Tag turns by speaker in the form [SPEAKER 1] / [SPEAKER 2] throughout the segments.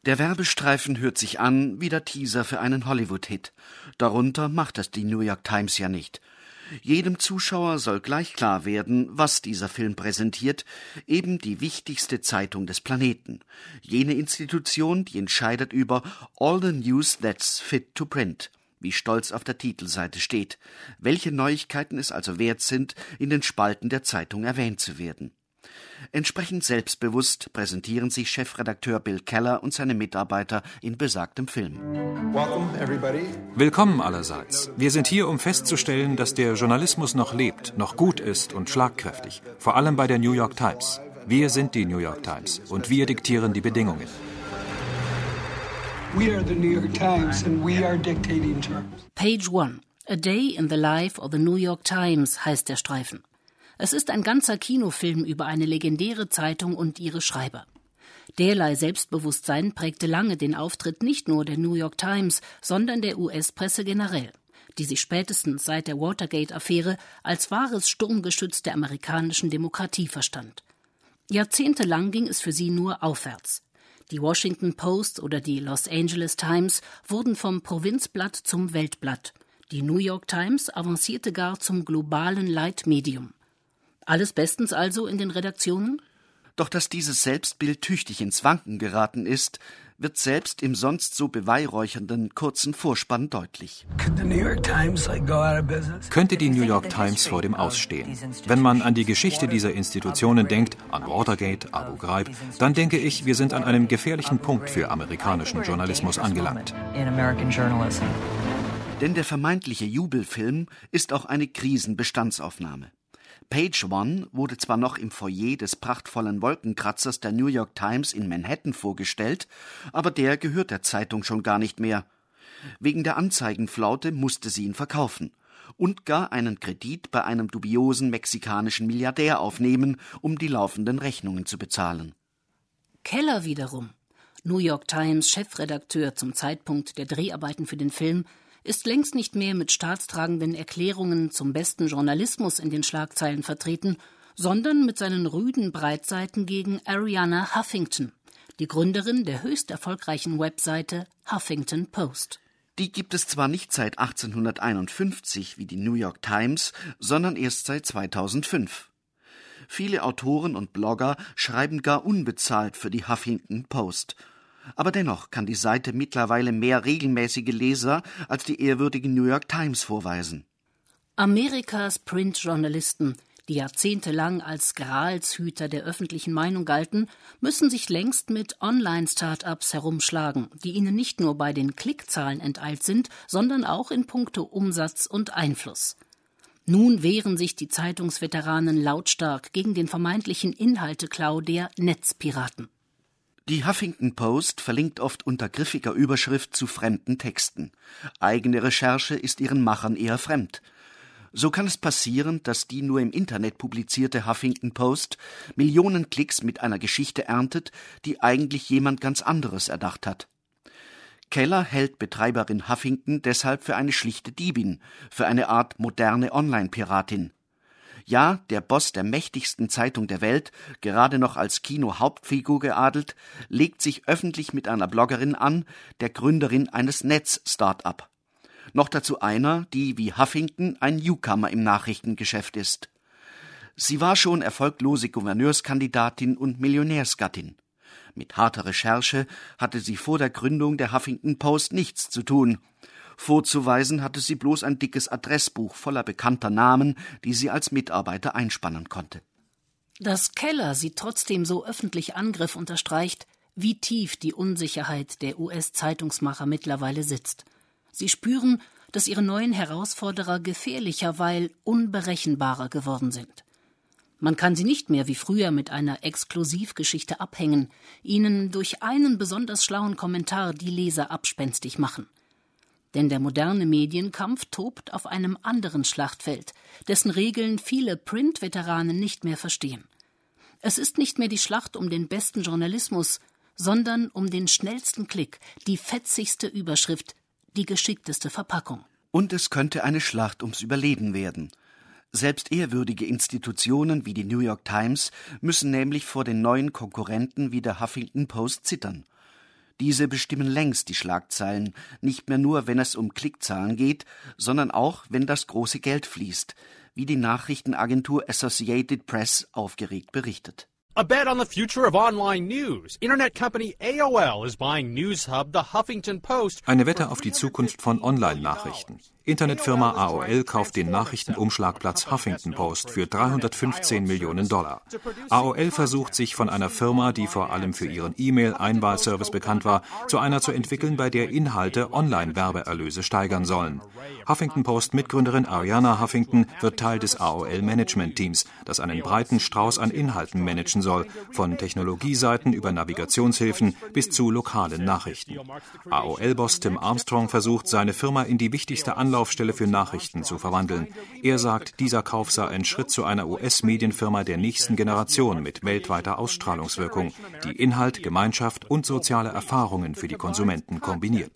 [SPEAKER 1] Der Werbestreifen hört sich an wie der Teaser für einen Hollywood-Hit. Darunter macht das die New York Times ja nicht. Jedem Zuschauer soll gleich klar werden, was dieser Film präsentiert, eben die wichtigste Zeitung des Planeten. Jene Institution, die entscheidet über all the news that's fit to print, wie stolz auf der Titelseite steht, welche Neuigkeiten es also wert sind, in den Spalten der Zeitung erwähnt zu werden. Entsprechend selbstbewusst präsentieren sich Chefredakteur Bill Keller und seine Mitarbeiter in besagtem Film.
[SPEAKER 2] Willkommen allerseits. Wir sind hier, um festzustellen, dass der Journalismus noch lebt, noch gut ist und schlagkräftig. Vor allem bei der New York Times. Wir sind die New York Times und wir diktieren die Bedingungen.
[SPEAKER 3] We are the New York Times and we are dictating terms.
[SPEAKER 4] Page 1. A Day in the Life of the New York Times heißt der Streifen. Es ist ein ganzer Kinofilm über eine legendäre Zeitung und ihre Schreiber. Derlei Selbstbewusstsein prägte lange den Auftritt nicht nur der New York Times, sondern der US-Presse generell, die sich spätestens seit der Watergate-Affäre als wahres Sturmgeschütz der amerikanischen Demokratie verstand. Jahrzehntelang ging es für sie nur aufwärts. Die Washington Post oder die Los Angeles Times wurden vom Provinzblatt zum Weltblatt. Die New York Times avancierte gar zum globalen Leitmedium. Alles bestens also in den Redaktionen?
[SPEAKER 1] Doch dass dieses Selbstbild tüchtig ins Wanken geraten ist, wird selbst im sonst so beweihräuchernden kurzen Vorspann deutlich.
[SPEAKER 2] Könnte die New York Times vor dem Ausstehen? Wenn man an die Geschichte dieser Institutionen denkt, an Watergate, Abu Ghraib, dann denke ich, wir sind an einem gefährlichen Punkt für amerikanischen Journalismus angelangt.
[SPEAKER 1] Denn der vermeintliche Jubelfilm ist auch eine Krisenbestandsaufnahme. Page 1 wurde zwar noch im Foyer des prachtvollen Wolkenkratzers der New York Times in Manhattan vorgestellt, aber der gehört der Zeitung schon gar nicht mehr. Wegen der Anzeigenflaute musste sie ihn verkaufen und gar einen Kredit bei einem dubiosen mexikanischen Milliardär aufnehmen, um die laufenden Rechnungen zu bezahlen.
[SPEAKER 4] Keller wiederum, New York Times Chefredakteur zum Zeitpunkt der Dreharbeiten für den Film, ist längst nicht mehr mit staatstragenden Erklärungen zum besten Journalismus in den Schlagzeilen vertreten, sondern mit seinen rüden Breitseiten gegen Arianna Huffington, die Gründerin der höchst erfolgreichen Webseite Huffington Post.
[SPEAKER 1] Die gibt es zwar nicht seit 1851 wie die New York Times, sondern erst seit 2005. Viele Autoren und Blogger schreiben gar unbezahlt für die Huffington Post. Aber dennoch kann die Seite mittlerweile mehr regelmäßige Leser als die ehrwürdige New York Times vorweisen.
[SPEAKER 4] Amerikas Printjournalisten, die jahrzehntelang als Gralshüter der öffentlichen Meinung galten, müssen sich längst mit Online-Start-ups herumschlagen, die ihnen nicht nur bei den Klickzahlen enteilt sind, sondern auch in puncto Umsatz und Einfluss. Nun wehren sich die Zeitungsveteranen lautstark gegen den vermeintlichen Inhalteklau der Netzpiraten.
[SPEAKER 1] Die Huffington Post verlinkt oft unter griffiger Überschrift zu fremden Texten. Eigene Recherche ist ihren Machern eher fremd. So kann es passieren, dass die nur im Internet publizierte Huffington Post Millionen Klicks mit einer Geschichte erntet, die eigentlich jemand ganz anderes erdacht hat. Keller hält Betreiberin Huffington deshalb für eine schlichte Diebin, für eine Art moderne Online-Piratin. Ja, der Boss der mächtigsten Zeitung der Welt, gerade noch als Kino-Hauptfigur geadelt, legt sich öffentlich mit einer Bloggerin an, der Gründerin eines Netz-Start-up. Noch dazu einer, die wie Huffington ein Newcomer im Nachrichtengeschäft ist. Sie war schon erfolglose Gouverneurskandidatin und Millionärsgattin. Mit harter Recherche hatte sie vor der Gründung der Huffington Post nichts zu tun. Vorzuweisen hatte sie bloß ein dickes Adressbuch voller bekannter Namen, die sie als Mitarbeiter einspannen konnte.
[SPEAKER 4] Dass Keller sie trotzdem so öffentlich Angriff unterstreicht, wie tief die Unsicherheit der US-Zeitungsmacher mittlerweile sitzt. Sie spüren, dass ihre neuen Herausforderer gefährlicher, weil unberechenbarer geworden sind. Man kann sie nicht mehr wie früher mit einer Exklusivgeschichte abhängen, ihnen durch einen besonders schlauen Kommentar die Leser abspenstig machen. Denn der moderne Medienkampf tobt auf einem anderen Schlachtfeld, dessen Regeln viele Print-Veteranen nicht mehr verstehen. Es ist nicht mehr die Schlacht um den besten Journalismus, sondern um den schnellsten Klick, die fetzigste Überschrift, die geschickteste Verpackung.
[SPEAKER 1] Und es könnte eine Schlacht ums Überleben werden. Selbst ehrwürdige Institutionen wie die New York Times müssen nämlich vor den neuen Konkurrenten wie der Huffington Post zittern. Diese bestimmen längst die Schlagzeilen, nicht mehr nur, wenn es um Klickzahlen geht, sondern auch, wenn das große Geld fließt, wie die Nachrichtenagentur Associated Press aufgeregt berichtet.
[SPEAKER 5] A bet on the future of online news. Internet company AOL is buying Newshub, the Huffington Post.
[SPEAKER 2] Eine Wette auf die Zukunft von Online-Nachrichten. Internetfirma AOL kauft den Nachrichtenumschlagplatz Huffington Post für $315 Millionen. AOL versucht sich von einer Firma, die vor allem für ihren E-Mail-Einwahlservice bekannt war, zu einer zu entwickeln, bei der Inhalte Online-Werbeerlöse steigern sollen. Huffington Post-Mitgründerin Arianna Huffington wird Teil des AOL-Management-Teams, das einen breiten Strauß an Inhalten managen soll, von Technologieseiten über Navigationshilfen bis zu lokalen Nachrichten. AOL-Boss Tim Armstrong versucht, seine Firma in die wichtigste Anlaufstelle für Nachrichten zu verwandeln. Er sagt, dieser Kauf sei ein Schritt zu einer US-Medienfirma der nächsten Generation mit weltweiter Ausstrahlungswirkung, die Inhalt, Gemeinschaft und soziale Erfahrungen für die Konsumenten kombiniert.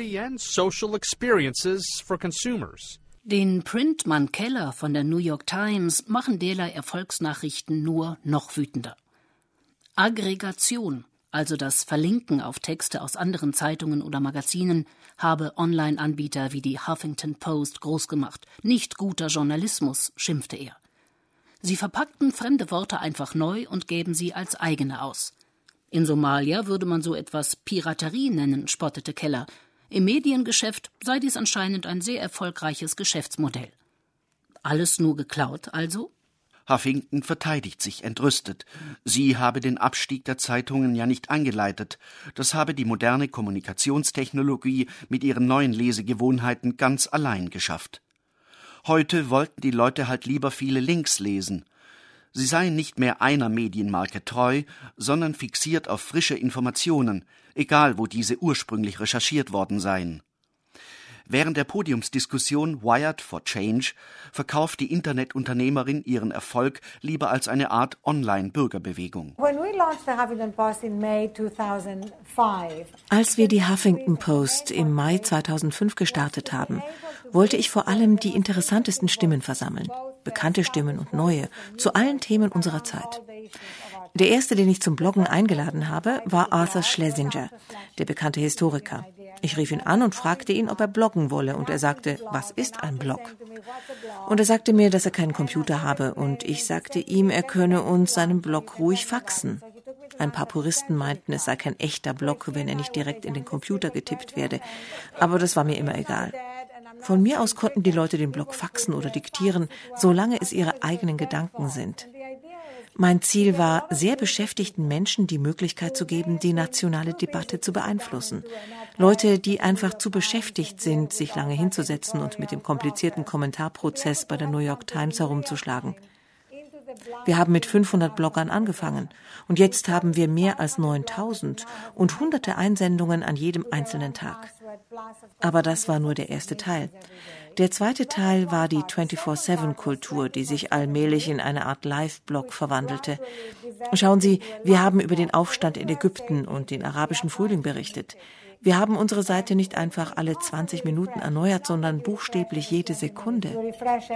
[SPEAKER 4] Den Printmann Keller von der New York Times machen derlei Erfolgsnachrichten nur noch wütender. Aggregation, also das Verlinken auf Texte aus anderen Zeitungen oder Magazinen, habe Online-Anbieter wie die Huffington Post großgemacht. Nicht guter Journalismus, schimpfte er. Sie verpackten fremde Worte einfach neu und gäben sie als eigene aus. In Somalia würde man so etwas Piraterie nennen, spottete Keller. Im Mediengeschäft sei dies anscheinend ein sehr erfolgreiches Geschäftsmodell. Alles nur geklaut also?
[SPEAKER 1] Huffington verteidigt sich entrüstet. Sie habe den Abstieg der Zeitungen ja nicht eingeleitet. Das habe die moderne Kommunikationstechnologie mit ihren neuen Lesegewohnheiten ganz allein geschafft. Heute wollten die Leute halt lieber viele Links lesen. Sie seien nicht mehr einer Medienmarke treu, sondern fixiert auf frische Informationen, egal wo diese ursprünglich recherchiert worden seien. Während der Podiumsdiskussion Wired for Change verkauft die Internetunternehmerin ihren Erfolg lieber als eine Art Online-Bürgerbewegung.
[SPEAKER 6] Als wir die Huffington Post im Mai 2005 gestartet haben, wollte ich vor allem die interessantesten Stimmen versammeln, bekannte Stimmen und neue, zu allen Themen unserer Zeit. Der erste, den ich zum Bloggen eingeladen habe, war Arthur Schlesinger, der bekannte Historiker. Ich rief ihn an und fragte ihn, ob er bloggen wolle, und er sagte, was ist ein Blog? Und er sagte mir, dass er keinen Computer habe, und ich sagte ihm, er könne uns seinen Blog ruhig faxen. Ein paar Puristen meinten, es sei kein echter Blog, wenn er nicht direkt in den Computer getippt werde, aber das war mir immer egal. Von mir aus konnten die Leute den Blog faxen oder diktieren, solange es ihre eigenen Gedanken sind. Mein Ziel war, sehr beschäftigten Menschen die Möglichkeit zu geben, die nationale Debatte zu beeinflussen. Leute, die einfach zu beschäftigt sind, sich lange hinzusetzen und mit dem komplizierten Kommentarprozess bei der New York Times herumzuschlagen. Wir haben mit 500 Bloggern angefangen und jetzt haben wir mehr als 9.000 und hunderte Einsendungen an jedem einzelnen Tag. Aber das war nur der erste Teil. Der zweite Teil war die 24/7-Kultur, die sich allmählich in eine Art Live-Blog verwandelte. Schauen Sie, wir haben über den Aufstand in Ägypten und den arabischen Frühling berichtet. Wir haben unsere Seite nicht einfach alle 20 Minuten erneuert, sondern buchstäblich jede Sekunde.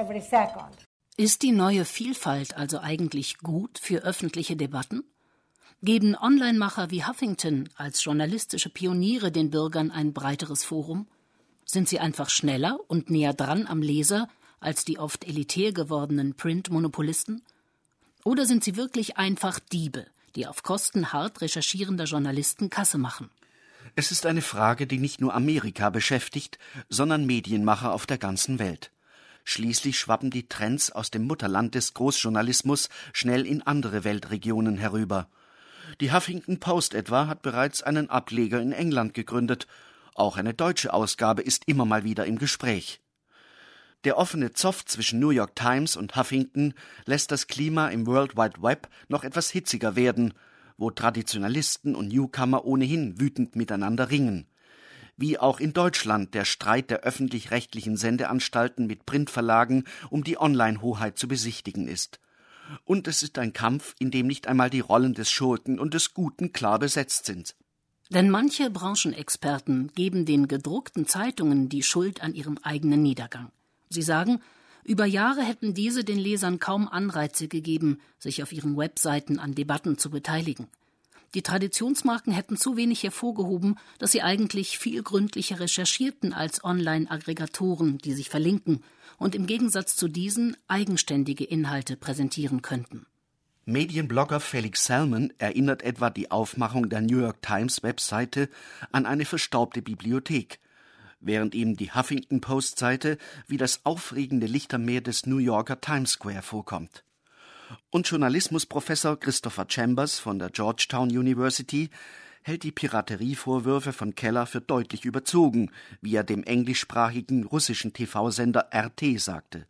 [SPEAKER 4] Ist die neue Vielfalt also eigentlich gut für öffentliche Debatten? Geben Online-Macher wie Huffington als journalistische Pioniere den Bürgern ein breiteres Forum? Sind sie einfach schneller und näher dran am Leser als die oft elitär gewordenen Print-Monopolisten? Oder sind sie wirklich einfach Diebe, die auf Kosten hart recherchierender Journalisten Kasse machen?
[SPEAKER 1] Es ist eine Frage, die nicht nur Amerika beschäftigt, sondern Medienmacher auf der ganzen Welt. Schließlich schwappen die Trends aus dem Mutterland des Großjournalismus schnell in andere Weltregionen herüber. Die Huffington Post etwa hat bereits einen Ableger in England gegründet. Auch eine deutsche Ausgabe ist immer mal wieder im Gespräch. Der offene Zoff zwischen New York Times und Huffington lässt das Klima im World Wide Web noch etwas hitziger werden, wo Traditionalisten und Newcomer ohnehin wütend miteinander ringen. Wie auch in Deutschland der Streit der öffentlich-rechtlichen Sendeanstalten mit Printverlagen um die Online-Hoheit zu besichtigen ist. Und es ist ein Kampf, in dem nicht einmal die Rollen des Schurken und des Guten klar besetzt sind.
[SPEAKER 4] Denn manche Branchenexperten geben den gedruckten Zeitungen die Schuld an ihrem eigenen Niedergang. Sie sagen, über Jahre hätten diese den Lesern kaum Anreize gegeben, sich auf ihren Webseiten an Debatten zu beteiligen. Die Traditionsmarken hätten zu wenig hervorgehoben, dass sie eigentlich viel gründlicher recherchierten als Online-Aggregatoren, die sich verlinken und im Gegensatz zu diesen eigenständige Inhalte präsentieren könnten.
[SPEAKER 1] Medienblogger Felix Salmon erinnert etwa die Aufmachung der New York Times Webseite an eine verstaubte Bibliothek, während ihm die Huffington Post Seite wie das aufregende Lichtermeer des New Yorker Times Square vorkommt. Und Journalismusprofessor Christopher Chambers von der Georgetown University hält die Piraterievorwürfe von Keller für deutlich überzogen, wie er dem englischsprachigen russischen TV-Sender RT sagte.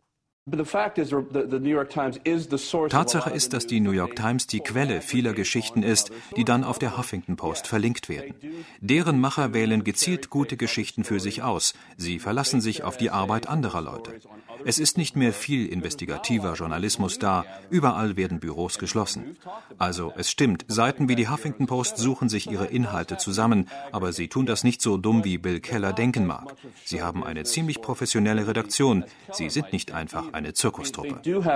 [SPEAKER 2] Tatsache ist, dass die New York Times die Quelle vieler Geschichten ist, die dann auf der Huffington Post verlinkt werden. Deren Macher wählen gezielt gute Geschichten für sich aus. Sie verlassen sich auf die Arbeit anderer Leute. Es ist nicht mehr viel investigativer Journalismus da. Überall werden Büros geschlossen. Also, es stimmt, Seiten wie die Huffington Post suchen sich ihre Inhalte zusammen, aber sie tun das nicht so dumm, wie Bill Keller denken mag. Sie haben eine ziemlich professionelle Redaktion. Sie sind nicht einfach eine Zirkustruppe.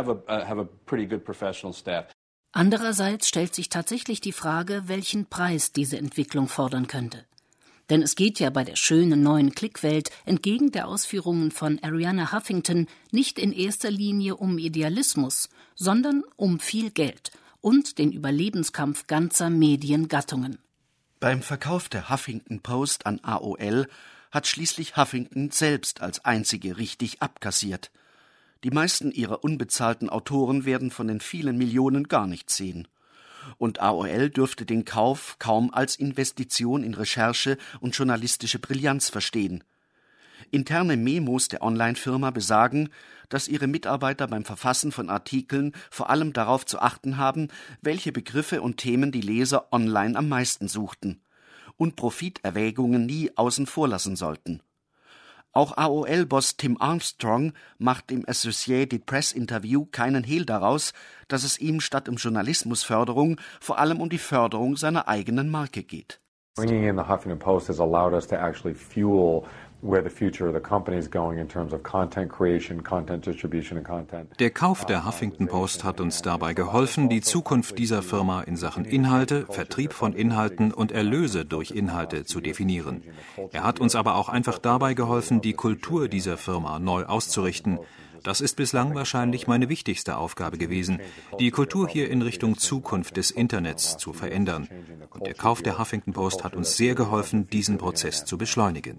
[SPEAKER 4] Andererseits stellt sich tatsächlich die Frage, welchen Preis diese Entwicklung fordern könnte. Denn es geht ja bei der schönen neuen Klickwelt entgegen der Ausführungen von Arianna Huffington nicht in erster Linie um Idealismus, sondern um viel Geld und den Überlebenskampf ganzer Mediengattungen.
[SPEAKER 1] Beim Verkauf der Huffington Post an AOL hat schließlich Huffington selbst als einzige richtig abkassiert. Die meisten ihrer unbezahlten Autoren werden von den vielen Millionen gar nichts sehen. Und AOL dürfte den Kauf kaum als Investition in Recherche und journalistische Brillanz verstehen. Interne Memos der Online-Firma besagen, dass ihre Mitarbeiter beim Verfassen von Artikeln vor allem darauf zu achten haben, welche Begriffe und Themen die Leser online am meisten suchten und Profiterwägungen nie außen vor lassen sollten. Auch AOL-Boss Tim Armstrong macht im Associated Press-Interview keinen Hehl daraus, dass es ihm statt um Journalismusförderung vor allem um die Förderung seiner eigenen Marke geht.
[SPEAKER 7] Bringing in the Huffington Post has allowed us to actually fuel where the future of the company is going in terms of content creation, content distribution and content.
[SPEAKER 2] Der Kauf der Huffington Post hat uns dabei geholfen, die Zukunft dieser Firma in Sachen Inhalte, Vertrieb von Inhalten und Erlöse durch Inhalte zu definieren. Er hat uns aber auch einfach dabei geholfen, die Kultur dieser Firma neu auszurichten. Das ist bislang wahrscheinlich meine wichtigste Aufgabe gewesen, die Kultur hier in Richtung Zukunft des Internets zu verändern. Und der Kauf der Huffington Post hat uns sehr geholfen, diesen Prozess zu beschleunigen.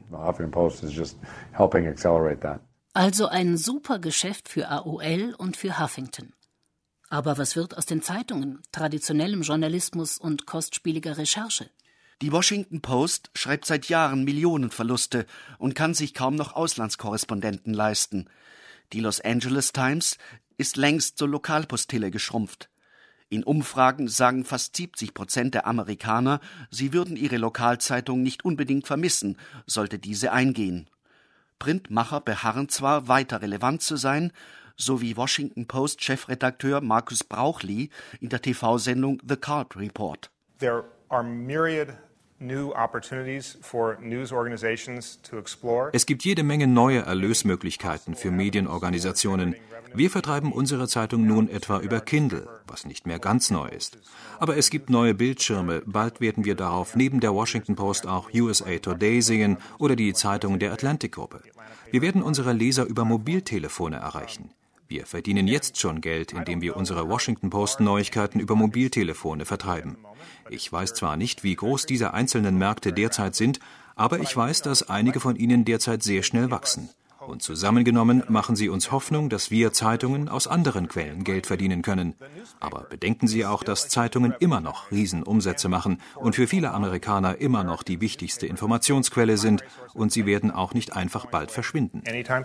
[SPEAKER 4] Also ein super Geschäft für AOL und für Huffington. Aber was wird aus den Zeitungen, traditionellem Journalismus und kostspieliger Recherche?
[SPEAKER 1] Die Washington Post schreibt seit Jahren Millionenverluste und kann sich kaum noch Auslandskorrespondenten leisten. Die Los Angeles Times ist längst zur Lokalpostille geschrumpft. In Umfragen sagen fast 70% der Amerikaner, sie würden ihre Lokalzeitung nicht unbedingt vermissen, sollte diese eingehen. Printmacher beharren zwar, weiter relevant zu sein, so wie Washington Post-Chefredakteur Marcus Brauchli in der TV-Sendung The Card Report.
[SPEAKER 8] There are myriad new opportunities for news organizations to explore.
[SPEAKER 2] Es gibt jede Menge neue Erlösmöglichkeiten für Medienorganisationen. Wir vertreiben unsere Zeitung nun etwa über Kindle, was nicht mehr ganz neu ist. Aber es gibt neue Bildschirme. Bald werden wir darauf neben der Washington Post auch USA Today sehen oder die Zeitung der Atlantic-Gruppe. Wir werden unsere Leser über Mobiltelefone erreichen. Wir verdienen jetzt schon Geld, indem wir unsere Washington Post Neuigkeiten über Mobiltelefone vertreiben. Ich weiß zwar nicht, wie groß diese einzelnen Märkte derzeit sind, aber ich weiß, dass einige von ihnen derzeit sehr schnell wachsen. Und zusammengenommen machen sie uns Hoffnung, dass wir Zeitungen aus anderen Quellen Geld verdienen können. Aber bedenken Sie auch, dass Zeitungen immer noch Riesenumsätze machen und für viele Amerikaner immer noch die wichtigste Informationsquelle sind, und sie werden auch nicht einfach bald verschwinden.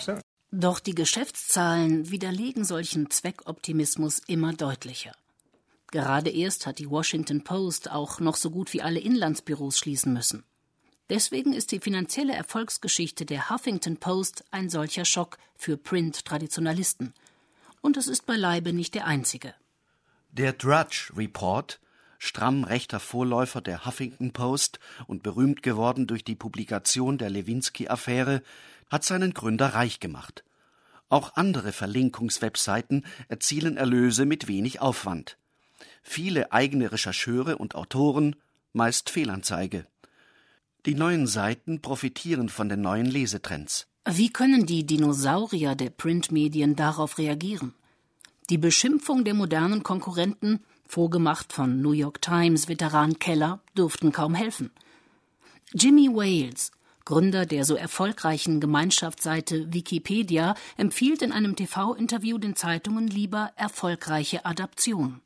[SPEAKER 4] Doch die Geschäftszahlen widerlegen solchen Zweckoptimismus immer deutlicher. Gerade erst hat die Washington Post auch noch so gut wie alle Inlandsbüros schließen müssen. Deswegen ist die finanzielle Erfolgsgeschichte der Huffington Post ein solcher Schock für Print-Traditionalisten. Und es ist beileibe nicht der einzige.
[SPEAKER 1] Der Drudge Report, stramm rechter Vorläufer der Huffington Post und berühmt geworden durch die Publikation der Lewinsky-Affäre, hat seinen Gründer reich gemacht. Auch andere Verlinkungswebseiten erzielen Erlöse mit wenig Aufwand. Viele eigene Rechercheure und Autoren, meist Fehlanzeige. Die neuen Seiten profitieren von den neuen Lesetrends.
[SPEAKER 4] Wie können die Dinosaurier der Printmedien darauf reagieren? Die Beschimpfung der modernen Konkurrenten, vorgemacht von New York Times-Veteran Keller, dürften kaum helfen. Jimmy Wales, Gründer der so erfolgreichen Gemeinschaftsseite Wikipedia, empfiehlt in einem TV-Interview den Zeitungen lieber erfolgreiche Adaption.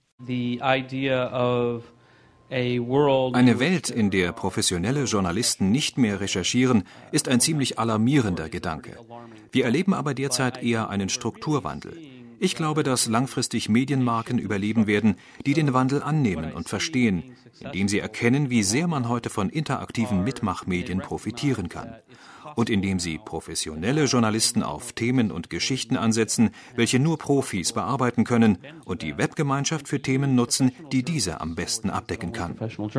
[SPEAKER 2] Eine Welt, in der professionelle Journalisten nicht mehr recherchieren, ist ein ziemlich alarmierender Gedanke. Wir erleben aber derzeit eher einen Strukturwandel. Ich glaube, dass langfristig Medienmarken überleben werden, die den Wandel annehmen und verstehen, indem sie erkennen, wie sehr man heute von interaktiven Mitmachmedien profitieren kann. Und indem sie professionelle Journalisten auf Themen und Geschichten ansetzen, welche nur Profis bearbeiten können und die Webgemeinschaft für Themen nutzen, die diese am besten abdecken kann.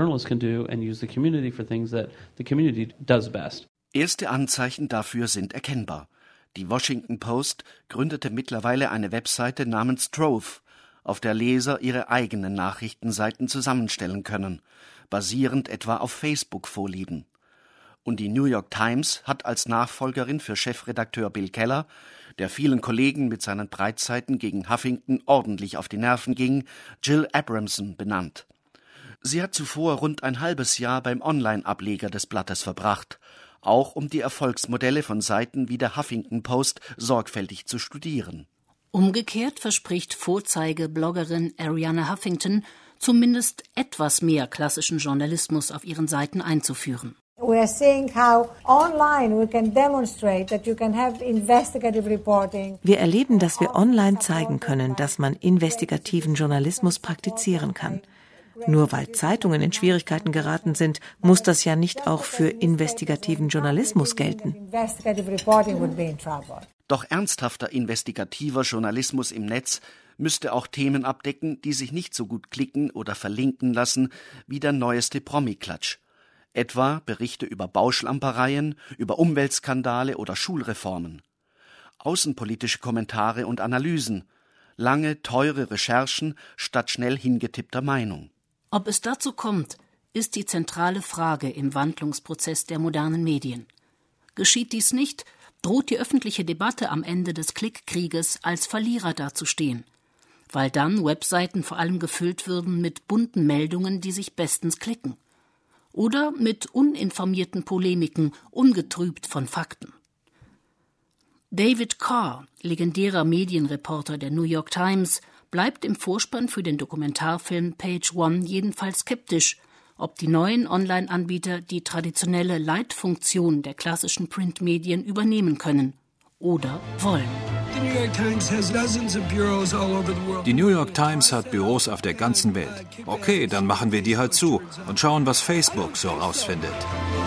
[SPEAKER 1] Erste Anzeichen dafür sind erkennbar. Die Washington Post gründete mittlerweile eine Webseite namens Trove, auf der Leser ihre eigenen Nachrichtenseiten zusammenstellen können, basierend etwa auf Facebook-Vorlieben. Und die New York Times hat als Nachfolgerin für Chefredakteur Bill Keller, der vielen Kollegen mit seinen Breitseiten gegen Huffington ordentlich auf die Nerven ging, Jill Abramson benannt. Sie hat zuvor rund ein halbes Jahr beim Online-Ableger des Blattes verbracht, auch um die Erfolgsmodelle von Seiten wie der Huffington Post sorgfältig zu studieren.
[SPEAKER 4] Umgekehrt verspricht Vorzeige-Bloggerin Arianna Huffington, zumindest etwas mehr klassischen Journalismus auf ihren Seiten einzuführen.
[SPEAKER 6] Wir erleben, dass wir online zeigen können, dass man investigativen Journalismus praktizieren kann. Nur weil Zeitungen in Schwierigkeiten geraten sind, muss das ja nicht auch für investigativen Journalismus gelten.
[SPEAKER 1] Doch ernsthafter investigativer Journalismus im Netz müsste auch Themen abdecken, die sich nicht so gut klicken oder verlinken lassen wie der neueste Promi-Klatsch. Etwa Berichte über Bauschlampereien, über Umweltskandale oder Schulreformen. Außenpolitische Kommentare und Analysen. Lange, teure Recherchen statt schnell hingetippter Meinung.
[SPEAKER 4] Ob es dazu kommt, ist die zentrale Frage im Wandlungsprozess der modernen Medien. Geschieht dies nicht, droht die öffentliche Debatte am Ende des Klickkrieges als Verlierer dazustehen, weil dann Webseiten vor allem gefüllt würden mit bunten Meldungen, die sich bestens klicken. Oder mit uninformierten Polemiken, ungetrübt von Fakten. David Carr, legendärer Medienreporter der New York Times, bleibt im Vorspann für den Dokumentarfilm Page One jedenfalls skeptisch, ob die neuen Online-Anbieter die traditionelle Leitfunktion der klassischen Printmedien übernehmen können oder wollen.
[SPEAKER 2] Die New York Times hat Büros auf der ganzen Welt. Okay, dann machen wir die halt zu und schauen, was Facebook so rausfindet.